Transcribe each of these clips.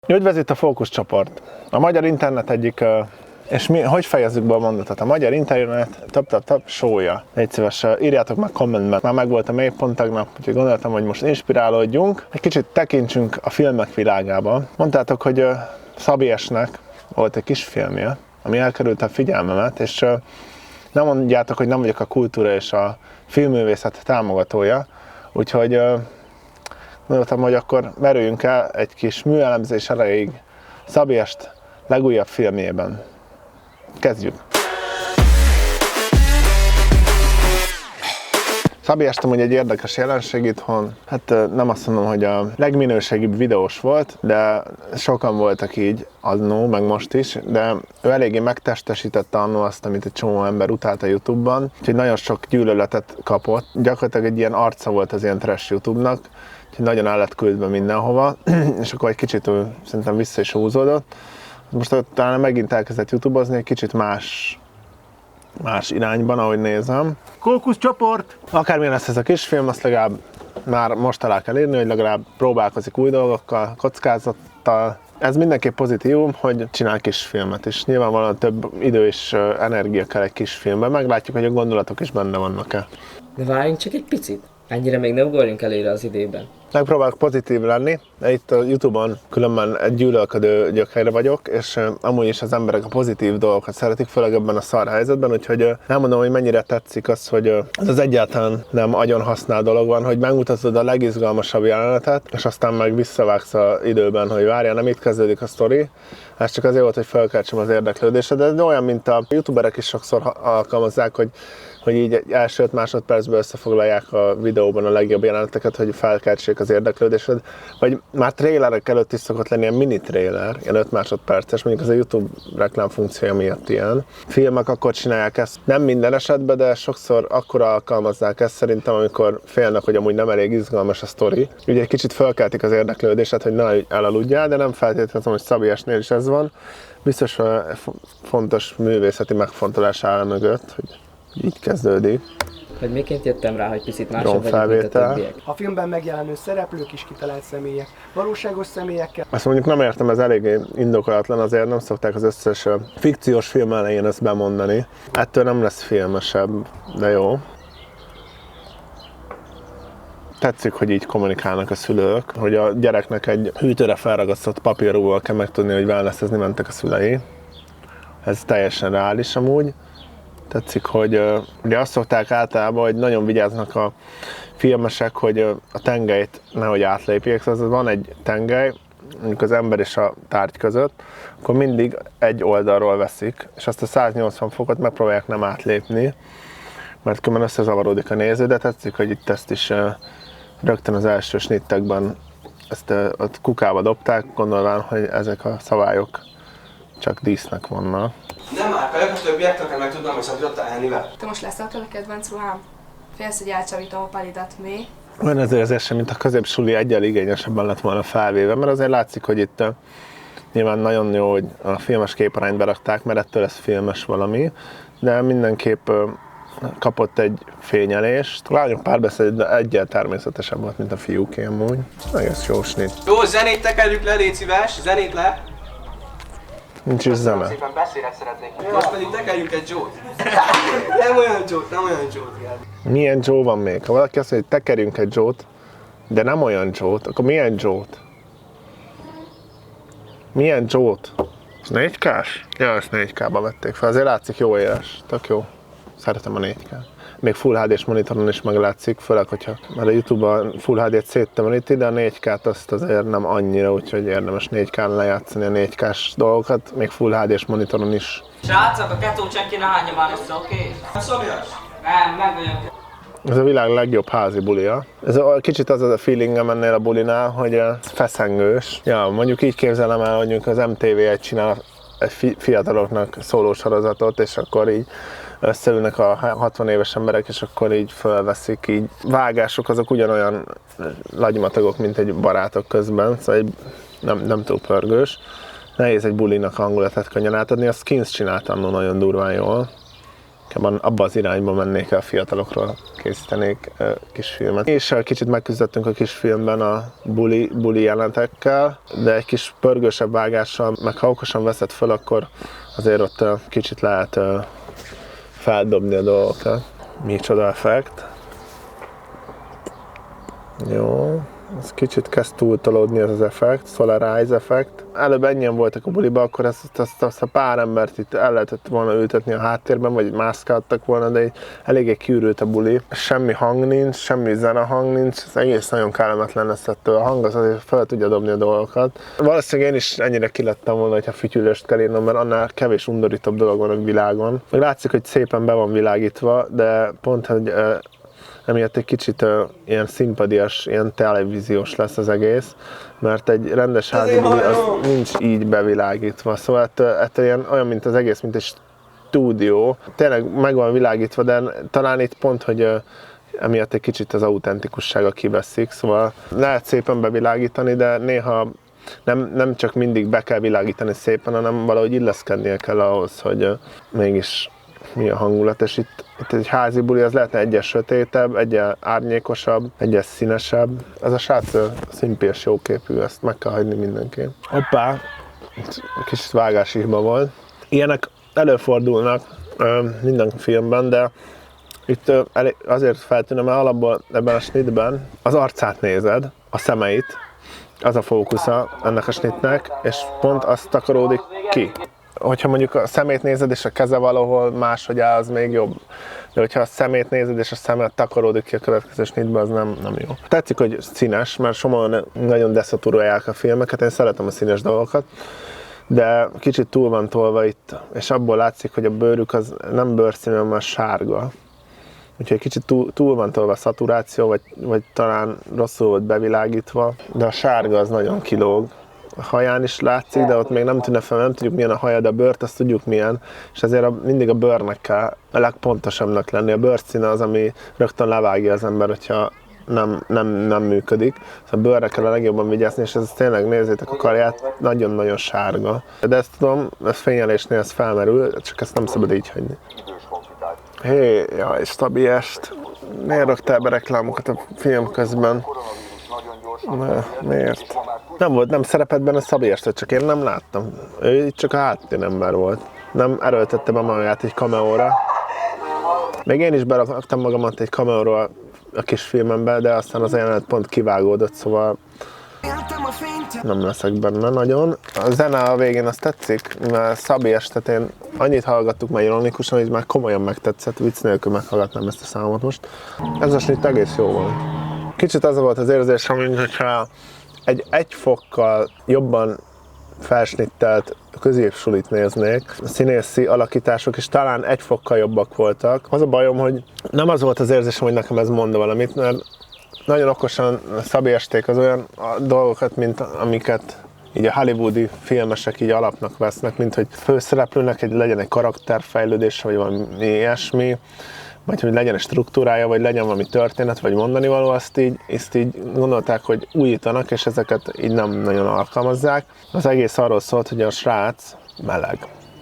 Üdvözlő itt a Fókuszcsoport. A magyar internet egyik, és mi, hogy fejezzük be a mondatot? A magyar internet top show-ja. Légy szíves, írjátok meg kommentben. Már megvolt a mélypont tegnap, úgyhogy gondoltam, hogy most inspirálódjunk. Egy kicsit tekintsünk a filmek világába. Mondtátok, hogy Szabi S-nek volt egy kis filmje, ami elkerült a figyelmemet, és nem mondjátok, hogy nem vagyok a kultúra és a filmművészet támogatója, úgyhogy gondoltam, hogy akkor merüljünk el egy kis műelemzés erejéig Szabi S legújabb filmjében. Kezdjük! Szabi S amúgy egy érdekes jelenség itthon. Hát nem azt mondom, hogy a legminőségibb videós volt, de sokan voltak így annó, meg most is, de ő eléggé megtestesítette annó azt, amit egy csomó ember utált a YouTube-ban, úgyhogy nagyon sok gyűlöletet kapott. Gyakorlatilag egy ilyen arca volt az ilyen trash YouTube-nak, úgyhogy nagyon el lett küldve mindenhova, és akkor egy kicsit szerintem vissza is húzódott. Most talán megint elkezdett YouTube-ozni, egy kicsit más irányban, ahogy nézem. Fókuszcsoport! Akármilyen lesz ez a kisfilm, azt legalább már most alá kell írni, hogy legalább próbálkozik új dolgokkal, kockázattal. Ez mindenképp pozitívum, hogy csinál kisfilmet is. Nyilvánvalóan több idő és energia kell egy kisfilmben. Meglátjuk, hogy a gondolatok is benne vannak-e. De várjunk csak egy picit. Ennyire még ne ugorjunk előre az időben. Megpróbálok pozitív lenni, de itt a YouTube-on különben egy gyűlölködő gyökérre vagyok, és amúgy is az emberek a pozitív dolgokat szeretik, főleg ebben a szar helyzetben, úgyhogy nem mondom, hogy mennyire tetszik az, hogy ez az egyáltalán nem agyon használ dolog van, hogy megmutatod a legizgalmasabb jelenetet, és aztán meg visszavágsz az időben, hogy várjál, nem itt kezdődik a sztori. Ez csak azért volt, hogy felkeltsem az érdeklődésedet, de olyan, mint a youtuberek is sokszor alkalmazzák, hogy így egy első 5 másodpercben összefoglalják a videóban a legjobb jeleneteket, hogy felkeltsék az érdeklődésed. Vagy már trélerek előtt is szokott lenni ilyen mini trailer, ilyen 5 másodperces, mondjuk az a YouTube reklám funkciója miatt ilyen. Filmek akkor csinálják ezt, nem minden esetben, de sokszor akkor alkalmazzák ezt szerintem, amikor félnek, hogy amúgy nem elég izgalmas a sztori. Ugye egy kicsit felkeltik az érdeklődésed, hogy ne elaludjál, de nem feltétlenül, hogy Szabi S-nél is ez van. Biztos fontos művészeti megfontolás áll mögött, hogy így kezdődik. Hogy miként jöttem rá, hogy picit másabb vagyok, mint a többiek. A filmben megjelenő szereplők is kitalált személyek, valóságos személyekkel. Azt mondjuk nem értem, ez eléggé indokolatlan, azért nem szokták az összes fikciós film elején ezt bemondani. Ettől nem lesz filmesebb, de jó. Tetszik, hogy így kommunikálnak a szülők, hogy a gyereknek egy hűtőre felragasztott papírúval kell megtudni, hogy wellnessezni mentek a szülei. Ez teljesen reális amúgy. Tetszik, hogy ugye azt szokták általában, hogy nagyon vigyáznak a filmesek, hogy a tengelyt nehogy átlépjék. Szóval van egy tengely, mondjuk az ember és a tárgy között, akkor mindig egy oldalról veszik, és azt a 180 fokot megpróbálják nem átlépni, mert különben összezavarodik a néző, de tetszik, hogy itt ezt is rögtön az első snittekben ezt ott kukába dobták, gondolván, hogy ezek a szabályok csak dísznek vannak. Nem már, a többieknek meg tudnám, hogy szabadott elnivel. Te most leszel tőle kedvenc ruhám? Félsz, hogy elcsavítom a palidat, mi? Olyan azért sem, mint a középsuli egyel igényesebben lett volna felvéve, mert azért látszik, hogy itt nyilván nagyon jó, hogy a filmes képarányba rakták, mert ettől lesz filmes valami, de mindenképp kapott egy fényelést. A lányok párbeszéd egyel természetesebb volt, mint a fiúké amúgy. Egész jó snit. Jó, zenét tekerjük le, légy szíves, zenét le. Nincs is zene. Szépen beszélek szeretnék. Most pedig tekerjünk egy Joe-t. Nem olyan Joe-t. Milyen Joe van még? Ha valaki azt mondja, hogy tekerjünk egy Joe-t, de nem olyan Joe-t, akkor milyen Joe-t? Milyen Joe-t? Ez 4K-s? Ja, ezt 4K-ba vették fel. Azért látszik jó éles. Tök jó. Szeretem a 4K. Még Full HD-s monitoron is meglátszik, főleg, hogyha már a YouTube-ban Full HD-t széttömöríti, de a 4K-t azt azért nem annyira, úgyhogy érdemes 4K-n lejátszani a 4K-s dolgokat, még Full HD-s monitoron is. Srácok, a ketó csekki ne hányja már össze, oké? Szabias? Nem, meg vagyok. Ez a világ legjobb házi bulia. Ez kicsit az a feelingem ennél a bulinál, hogy feszengős. Ja, mondjuk így képzelem el, hogy az MTV1 csinál egy fiataloknak szóló sorozatot, és akkor így összeülnek a 60 éves emberek, és akkor így felveszik, így vágások azok ugyanolyan lagymatagok, mint egy barátok közben, szóval nem túl pörgős. Nehéz egy bulinak a hangulatát könnyen átadni, a Skins csinált annól nagyon durván jól. abba az irányba mennék el, fiatalokról készítenék kisfilmet. És kicsit megküzdöttünk a kisfilmben a buli jelenetekkel, de egy kis pörgősebb vágással, meg ha okosan veszed föl, akkor azért ott kicsit lehet feldobni a dolgokat. Micsoda effekt. Jó. Ez kicsit kezd túltolódni ez az effekt, Solarize effekt. Előbb ennyien voltak a buliba, akkor ezt a pár embert itt el lehetett volna ültetni a háttérben, vagy mászkáltak volna, de így eléggé kiürült a buli. Semmi hang nincs, semmi zenehang nincs, ez egész nagyon kellemetlen lesz ettől. A hang az azért fel tudja dobni a dolgokat. Valószínűleg én is ennyire kilettem volna, hogyha fütyülőst kell írnom, mert annál kevés undorítóbb dolog van a világon. Meg látszik, hogy szépen be van világítva, de pont, hogy emiatt egy kicsit ilyen színpadias, ilyen televíziós lesz az egész, mert egy rendes házi buli az nincs így bevilágítva. Szóval ettől ilyen, olyan, mint az egész, mint egy stúdió. Tényleg meg van világítva, de talán itt pont, hogy emiatt egy kicsit az autentikussága kiveszik. Szóval lehet szépen bevilágítani, de néha nem csak mindig be kell világítani szépen, hanem valahogy illeszkednie kell ahhoz, hogy mégis mi a hangulat, és itt egy házi buli, az lehetne egyes sötétebb, egyes árnyékosabb, egyes színesebb. Ez a srác szimpés, jóképű, ezt meg kell hagyni mindenki. Hoppá, kicsit vágási hiba volt. Ilyenek előfordulnak minden filmben, de itt azért feltűnöm, mert alapból ebben a snitben az arcát nézed, a szemeit, az a fókusza ennek a snitnek, és pont azt takaródik ki. Hogyha mondjuk a szemét nézed, és a keze valahol máshogy áll, az még jobb. De hogyha a szemét nézed, és a szemet takaródik ki a következő snitbe, az nem jó. Tetszik, hogy színes, mert sokan nagyon deszaturálják a filmeket, én szeretem a színes dolgokat, de kicsit túl van tolva itt, és abból látszik, hogy a bőrük az nem bőrszínű, hanem sárga. Úgyhogy kicsit túl van tolva a szaturáció, vagy talán rosszul volt bevilágítva, de a sárga az nagyon kilóg. A haján is látszik, de ott még nem tűnne fel, nem tudjuk milyen a haja, de a bőrt azt tudjuk milyen, és ezért mindig a bőrnek kell a legpontosabbnak lenni. A bőrszíne az, ami rögtön levágja az ember, hogyha nem működik. Szóval a bőrre kell a legjobban vigyázni, és ez tényleg, nézzétek a karját, nagyon-nagyon sárga. De ezt tudom, ez fényelésnél ez felmerül, csak ezt nem szabad így hagyni. Hé, jaj, Stabiest. Miért raktál be reklámokat a film közben? Miért? Nem szerepelt benne Szabiest, csak én nem láttam. Ő itt csak a háttérember volt. Nem erőltette be magát egy cameóra. Még én is beraktam magamat egy cameóra a kis filmembe, de aztán az jelenet pont kivágódott, szóval nem leszek benne nagyon. A zene a végén azt tetszik, mert Szabiestet én annyit hallgattuk már ironikusan, hogy már komolyan megtetszett, vicc nélkül meghallgatnám ezt a számot most. Ez a snitt egész jó volt. Kicsit az volt az érzésem, mintha egy fokkal jobban felsnittelt középsulit néznék. A színészi alakítások is talán egy fokkal jobbak voltak. Az a bajom, hogy nem az volt az érzésem, hogy nekem ez mond valamit, mert nagyon okosan Szabiesték az olyan dolgokat, mint amiket így a hollywoodi filmesek így alapnak vesznek, mint hogy főszereplőnek legyen egy karakterfejlődés, vagy valami ilyesmi, vagy hogy legyen egy struktúrája, vagy legyen valami történet, vagy mondani való, ezt így gondolták, hogy újítanak, és ezeket így nem nagyon alkalmazzák. Az egész arról szólt, hogy a srác meleg.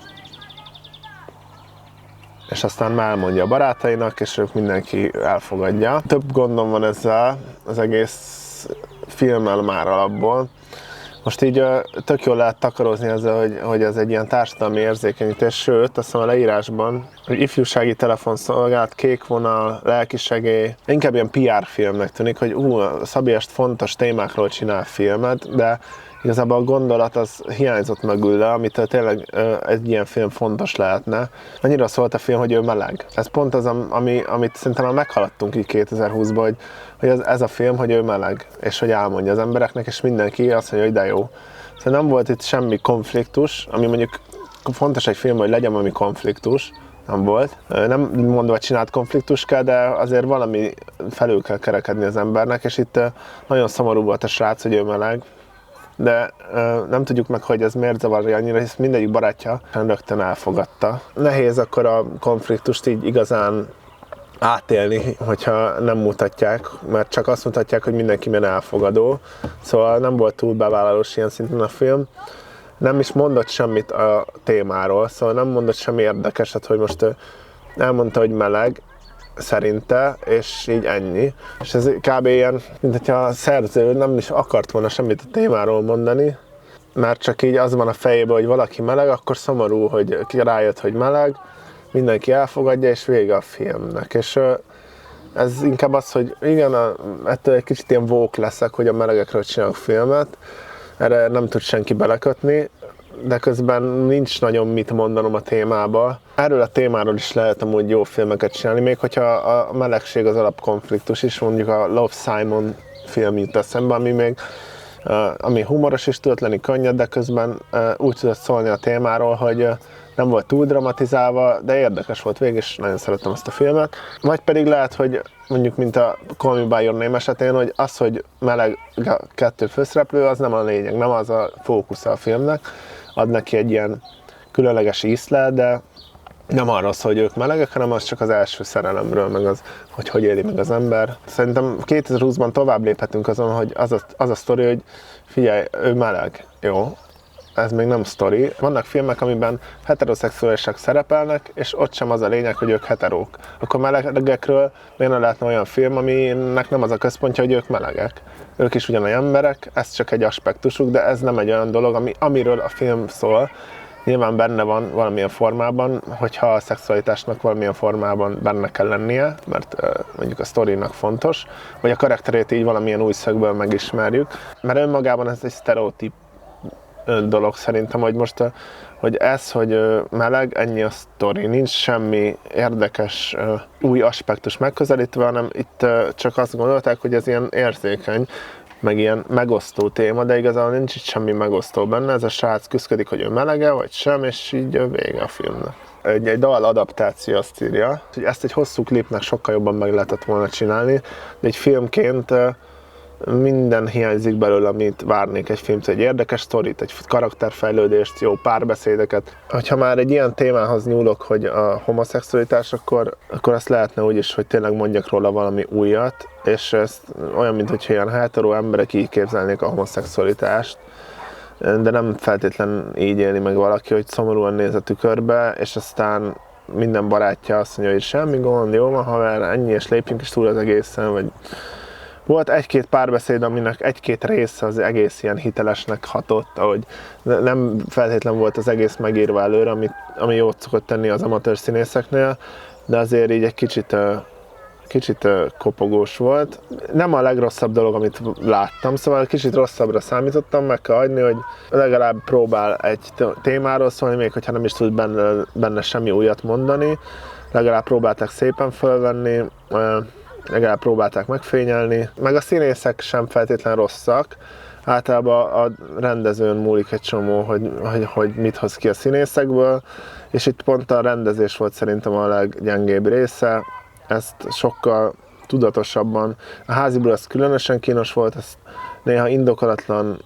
És aztán elmondja a barátainak, és ők mindenki elfogadja. Több gondom van ezzel az egész filmmel már alapból. Most így tök jól lehet takarozni ezzel, hogy ez egy ilyen társadalmi érzékenyítés, sőt, azt hiszem a leírásban, hogy ifjúsági telefonszolgálat, kék vonal, lelkisegély, inkább ilyen PR filmnek tűnik, hogy Szabiest fontos témákról csinál filmet, de igazából a gondolat az hiányzott mögül, amitől tényleg egy ilyen film fontos lehetne. Annyira szólt a film, hogy ő meleg. Ez pont az, amit szerintem már meghaladtunk így 2020-ban, hogy ez a film, hogy ő meleg, és hogy elmondja az embereknek, és mindenki azt mondja, hogy de jó. Szóval nem volt itt semmi konfliktus, ami mondjuk fontos egy film, hogy legyen valami konfliktus, nem volt. Nem mondva, hogy csinált konfliktus kell, de azért valami felül kell kerekedni az embernek, és itt nagyon szomorú volt a srác, hogy ő meleg. De nem tudjuk meg, hogy ez miért zavarja annyira, hisz mindegyik barátja rögtön elfogadta. Nehéz akkor a konfliktust így igazán átélni, hogyha nem mutatják, mert csak azt mutatják, hogy mindenki milyen elfogadó. Szóval nem volt túl bevállalós ilyen szinten a film. Nem is mondott semmit a témáról, szóval nem mondott semmi érdekeset, hogy most elmondta, hogy meleg, szerinte, és így ennyi. És ez kb. Ilyen, mint hogyha a szerző nem is akart volna semmit a témáról mondani, mert csak így az van a fejében, hogy valaki meleg, akkor szomorú, hogy rájött, hogy meleg, mindenki elfogadja, és vége a filmnek. És ez inkább az, hogy igen, ettől egy kicsit ilyen woke leszek, hogy a melegekről csinálok filmet, erre nem tud senki belekötni, de közben nincs nagyon mit mondanom a témába. Erről a témáról is lehet amúgy jó filmeket csinálni, még hogyha a melegség az alapkonfliktus is, mondjuk a Love, Simon film jut eszembe, ami humoros is tudott lenni, könnyed, de közben úgy tudott szólni a témáról, hogy nem volt túl dramatizálva, de érdekes volt végig, és nagyon szerettem ezt a filmet. Vagy pedig lehet, hogy mondjuk, mint a Call Me By Your Name esetén, hogy az, hogy meleg a kettő főszereplő, az nem a lényeg, nem az a fókusza a filmnek, ad neki egy ilyen különleges ízlet, de nem arról szól, hogy ők melegek, hanem az csak az első szerelemről, meg az, hogy éli meg az ember. Szerintem 2020-ban tovább léphetünk azon, hogy az a sztori, hogy figyelj, ő meleg, jó, ez még nem sztori. Vannak filmek, amiben heteroszexuálisak szerepelnek, és ott sem az a lényeg, hogy ők heterók. Akkor melegekről miért ne lehetne olyan film, aminek nem az a központja, hogy ők melegek. Ők is ugyanolyan emberek, ez csak egy aspektusuk, de ez nem egy olyan dolog, amiről a film szól. Nyilván benne van valamilyen formában, hogyha a szexualitásnak valamilyen formában benne kell lennie, mert mondjuk a sztorinak fontos, vagy a karakterét így valamilyen új szögből megismerjük. Mert önmagában ez egy sztereotíp dolog szerintem, hogy most hogy ez, hogy meleg, ennyi a sztori, nincs semmi érdekes új aspektus megközelítve, hanem itt csak azt gondolták, hogy ez ilyen érzékeny, meg ilyen megosztó téma, de igazából nincs itt semmi megosztó benne, ez a srác küszködik, hogy ő melege, vagy sem, és így vége a filmnek. Egy dal adaptáció azt írja, hogy ezt egy hosszú klipnek sokkal jobban meg lehetett volna csinálni, de egy filmként minden hiányzik belőle, amit várnék egy filmtől, egy érdekes sztorit, egy karakterfejlődést, jó párbeszédeket. Ha már egy ilyen témához nyúlok, hogy a homoszexualitás, akkor azt lehetne úgy is, hogy tényleg mondjak róla valami újat, és ez olyan, mint hogyha ilyen hetero emberek így képzelnék a homoszexualitást, de nem feltétlen így élni meg valaki, hogy szomorúan néz a tükörbe, és aztán minden barátja azt mondja, hogy semmi gond, jó van haver, ennyi, és lépjünk is túl az egészen, vagy volt egy-két párbeszéd, aminek egy-két része az egész ilyen hitelesnek hatott, ahogy nem feltétlen volt az egész megírva előre, ami jót szokott tenni az amatőr színészeknél, de azért így egy kicsit kopogós volt. Nem a legrosszabb dolog, amit láttam, szóval kicsit rosszabbra számítottam, meg kell adni, hogy legalább próbál egy témáról szólni, még hogyha nem is tud benne semmi újat mondani, legalább próbálták szépen fölvenni, legalább próbálták megfényelni, meg a színészek sem feltétlen rosszak, általában a rendezőn múlik egy csomó, hogy mit hoz ki a színészekből, és itt pont a rendezés volt szerintem a leggyengébb része, ezt sokkal tudatosabban, a Háziből ez különösen kínos volt, ezt néha indokolatlan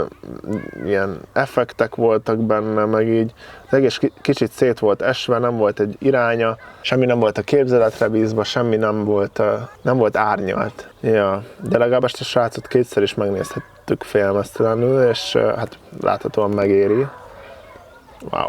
ilyen effektek voltak benne, meg így az egész kicsit szét volt esve, nem volt egy iránya, semmi nem volt a képzeletre bízva, semmi nem volt árnyalt. Ja, de legalább ezt a srácot kétszer is megnézhettük félmeztelenül, és hát láthatóan megéri. Wow.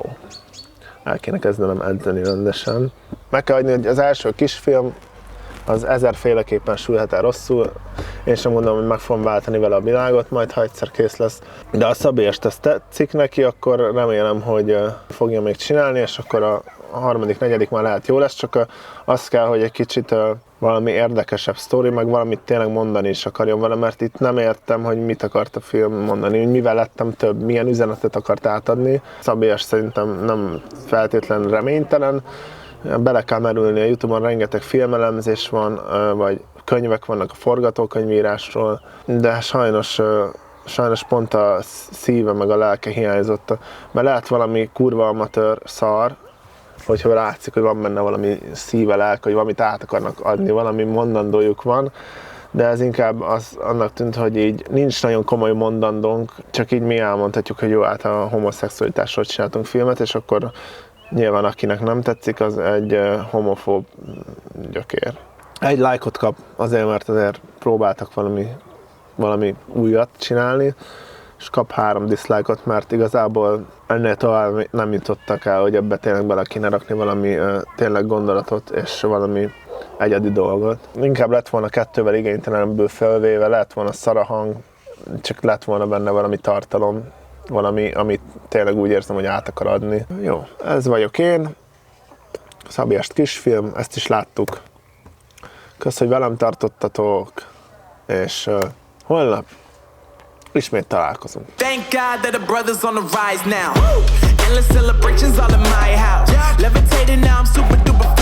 El kéne kezdenem edzeni rendesen. Meg kell adni, hogy az első kisfilm az ezerféleképpen sülhet el rosszul. Én sem mondom, hogy meg fogom váltani vele a világot, majd ha egyszer kész lesz. De a Szabélyest ezt tetszik neki, akkor remélem, hogy fogja még csinálni, és akkor a harmadik, negyedik már lehet jó lesz, csak az kell, hogy egy kicsit valami érdekesebb sztori, meg valamit tényleg mondani is akarjon vele, mert itt nem értem, hogy mit akart a film mondani, hogy mivel lettem több, milyen üzenetet akart átadni. Szabélyes szerintem nem feltétlen reménytelen, bele kell merülni, a Youtube-on rengeteg filmelemzés van, vagy könyvek vannak a forgatókönyvírásról, de sajnos pont a szíve meg a lelke hiányzott, mert lehet valami kurva amatőr szar, hogyha látszik, hogy van benne valami szíve, lelke, hogy valamit át akarnak adni, valami mondandójuk van, de ez inkább annak tűnt, hogy így nincs nagyon komoly mondandónk, csak így mi elmondhatjuk, hogy jó, hát a homoszexualitásról csináltunk filmet, és akkor nyilván akinek nem tetszik, az egy homofób gyökér. Egy lájkot kap azért, mert azért próbáltak valami újat csinálni, és kap 3 dislike-ot, mert igazából ennél tovább nem jutottak el, hogy ebbe tényleg bele kéne rakni valami tényleg gondolatot és valami egyedi dolgot. Inkább lett volna 2-vel igénytelenebből felvéve, lett volna szara hang, csak lett volna benne valami tartalom, valami, amit tényleg úgy érzem, hogy át akar adni. Jó, ez vagyok én. Szabiest kisfilm, ezt is láttuk. Kösz, hogy velem tartottatok, és holnap ismét találkozunk. Thank God that the brothers on the rise now. Endless celebrations all in my house. Levitating now, I'm super duper